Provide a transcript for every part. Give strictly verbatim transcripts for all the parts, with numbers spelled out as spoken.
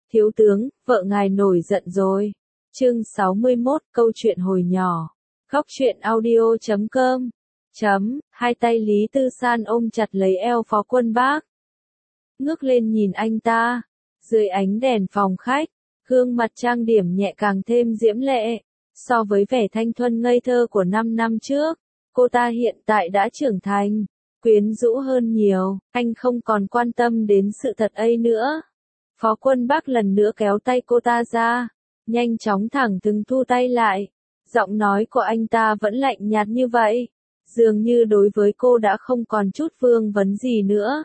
Thiếu tướng, vợ ngài nổi giận rồi. Chương sáu mươi mốt, câu chuyện hồi nhỏ. Góc truyện audio chấm com. Chấm, hai tay Lý Tư San ôm chặt lấy eo Phó Quân Bác. Ngước lên nhìn anh ta. Dưới ánh đèn phòng khách, gương mặt trang điểm nhẹ càng thêm diễm lệ. So với vẻ thanh thuần ngây thơ của năm năm trước, cô ta hiện tại đã trưởng thành, quyến rũ hơn nhiều. Anh không còn quan tâm đến sự thật ấy nữa. Phó Quân Bác lần nữa kéo tay cô ta ra, nhanh chóng thẳng thừng thu tay lại. Giọng nói của anh ta vẫn lạnh nhạt như vậy, dường như đối với cô đã không còn chút vương vấn gì nữa.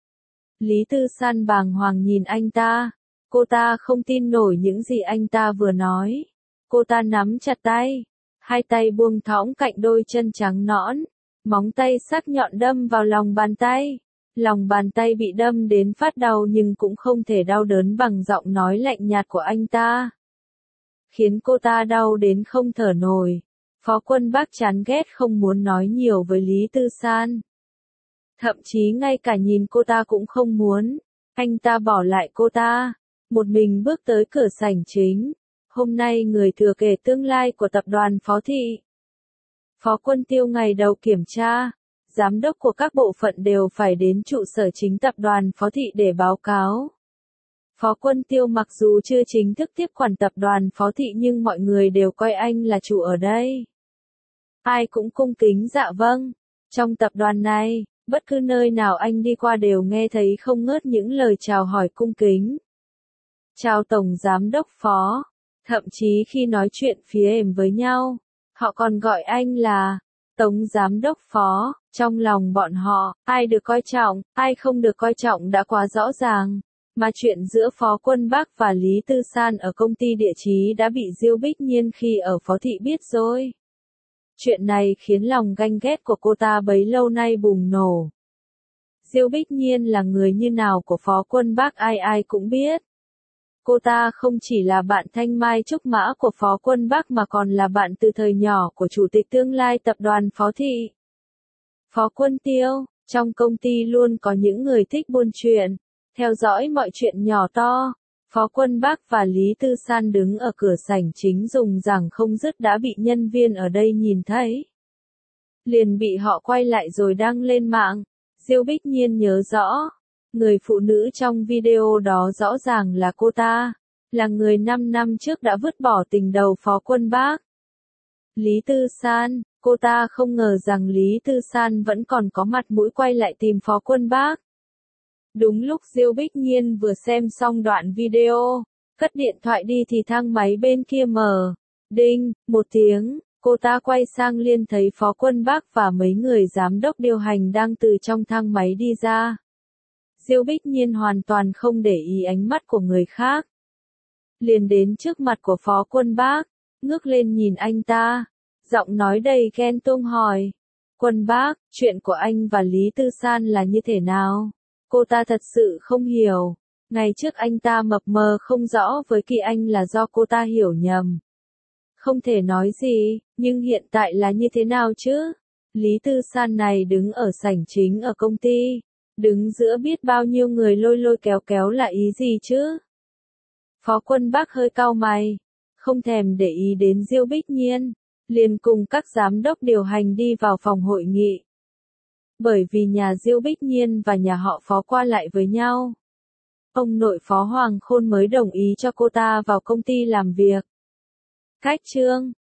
Lý Tư San bàng hoàng nhìn anh ta, cô ta không tin nổi những gì anh ta vừa nói. Cô ta nắm chặt tay, hai tay buông thõng cạnh đôi chân trắng nõn, móng tay sắc nhọn đâm vào lòng bàn tay. Lòng bàn tay bị đâm đến phát đau nhưng cũng không thể đau đớn bằng giọng nói lạnh nhạt của anh ta, khiến cô ta đau đến không thở nổi. Phó Quân Bác chán ghét không muốn nói nhiều với Lý Tư San. Thậm chí ngay cả nhìn cô ta cũng không muốn. Anh ta bỏ lại cô ta, một mình bước tới cửa sảnh chính. Hôm nay người thừa kế tương lai của tập đoàn Phó Thị. Phó Quân Tiêu ngày đầu kiểm tra, giám đốc của các bộ phận đều phải đến trụ sở chính tập đoàn Phó Thị để báo cáo. Phó Quân Tiêu mặc dù chưa chính thức tiếp quản tập đoàn Phó Thị nhưng mọi người đều coi anh là chủ ở đây. Ai cũng cung kính dạ vâng. Trong tập đoàn này, bất cứ nơi nào anh đi qua đều nghe thấy không ngớt những lời chào hỏi cung kính. Chào Tổng Giám đốc Phó. Thậm chí khi nói chuyện phía êm với nhau, họ còn gọi anh là Tổng Giám đốc Phó. Trong lòng bọn họ, ai được coi trọng, ai không được coi trọng đã quá rõ ràng. Mà chuyện giữa Phó Quân Bác và Lý Tư San ở công ty địa chí đã bị Diêu Bích Nhiên khi ở Phó Thị biết rồi. Chuyện này khiến lòng ganh ghét của cô ta bấy lâu nay bùng nổ. Diêu Bích Nhiên là người như nào của Phó Quân Bác ai ai cũng biết. Cô ta không chỉ là bạn thanh mai trúc mã của Phó Quân Bác mà còn là bạn từ thời nhỏ của Chủ tịch tương lai tập đoàn Phó Thị. Phó Quân Tiêu, trong công ty luôn có những người thích buôn chuyện, theo dõi mọi chuyện nhỏ to. Phó Quân Bác và Lý Tư San đứng ở cửa sảnh chính dùng rằng không dứt đã bị nhân viên ở đây nhìn thấy. Liền bị họ quay lại rồi đăng lên mạng. Diêu Bích Nhiên nhớ rõ, người phụ nữ trong video đó rõ ràng là cô ta, là người năm năm trước đã vứt bỏ tình đầu Phó Quân Bác. Lý Tư San, cô ta không ngờ rằng Lý Tư San vẫn còn có mặt mũi quay lại tìm Phó Quân Bác. Đúng lúc Diêu Bích Nhiên vừa xem xong đoạn video, cất điện thoại đi thì thang máy bên kia mở. Đinh, một tiếng, cô ta quay sang liền thấy Phó Quân Bác và mấy người giám đốc điều hành đang từ trong thang máy đi ra. Diêu Bích Nhiên hoàn toàn không để ý ánh mắt của người khác. Liền đến trước mặt của Phó Quân Bác, ngước lên nhìn anh ta, giọng nói đầy ghen tuông hỏi. Quân Bác, chuyện của anh và Lý Tư San là như thế nào? Cô ta thật sự không hiểu. Ngày trước anh ta mập mờ không rõ với Kỳ Anh là do cô ta hiểu nhầm. Không thể nói gì, nhưng hiện tại là như thế nào chứ? Lý Tư San này đứng ở sảnh chính ở công ty, đứng giữa biết bao nhiêu người lôi lôi kéo kéo là ý gì chứ? Phó Quân Bác hơi cau mày, không thèm để ý đến Diêu Bích Nhiên, liền cùng các giám đốc điều hành đi vào phòng hội nghị. Bởi vì nhà Diêu Bích Nhiên và nhà họ Phó qua lại với nhau, ông nội Phó Hoàng Khôn mới đồng ý cho cô ta vào công ty làm việc. Cách chương,